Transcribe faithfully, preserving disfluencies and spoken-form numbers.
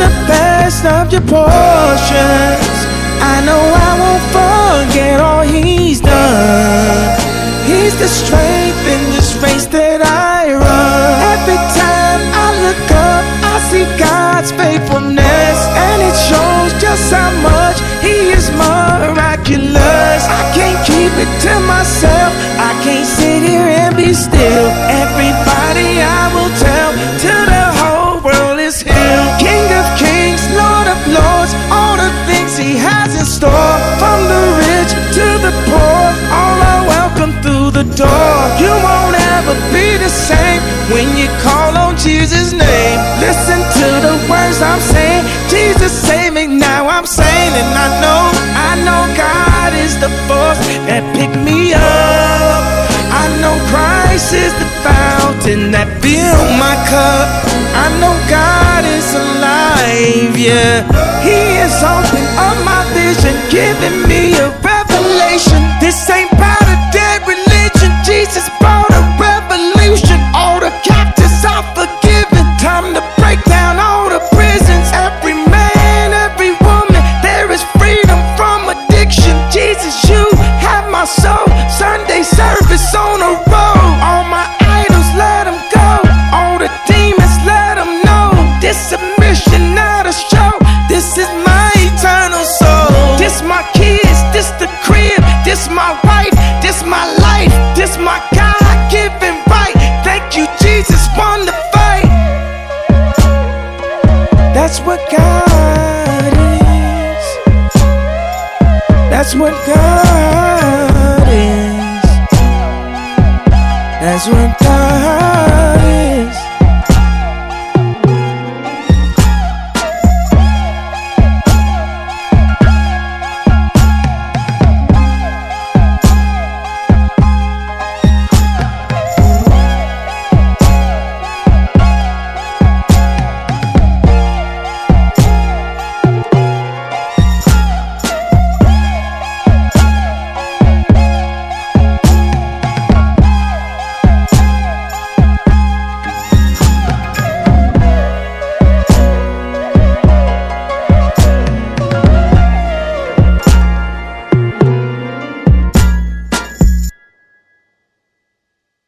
the best of your portions. I know I won't forget all He's done. He's the strength in this race that I run. Every time I look up, I see God's faithfulness, and it shows just how much He is miraculous. I can't keep it to myself, I can't sit here and be still. Everybody I will tell, till the whole world is healed. King of kings, Lord of lords, all the things He has in store. From the rich to the poor, all are welcome through the door. You won't ever be the same when you call on Jesus' name. Listen to the words I'm saying. Jesus save me, now I'm saying, and I know, I know God is the force that picked me up. I know Christ is the fountain that filled my cup. I know God is alive, yeah. He has opened up my vision, giving me a revelation. This ain't about a dead religion, Jesus brought a revolution. All the captives are forgiven, time to break down all the prisons. Every man, every woman, there is freedom from addiction. Jesus, you have my soul. Sunday service on the road. All my idols, let them go. All the demons, let them know. This submission, not a show. This is my eternal soul. This my kids, this the crib, this my wife, this my life, this my God-given right. Thank you, Jesus, won the fight. That's what God is. That's what God is. That's what God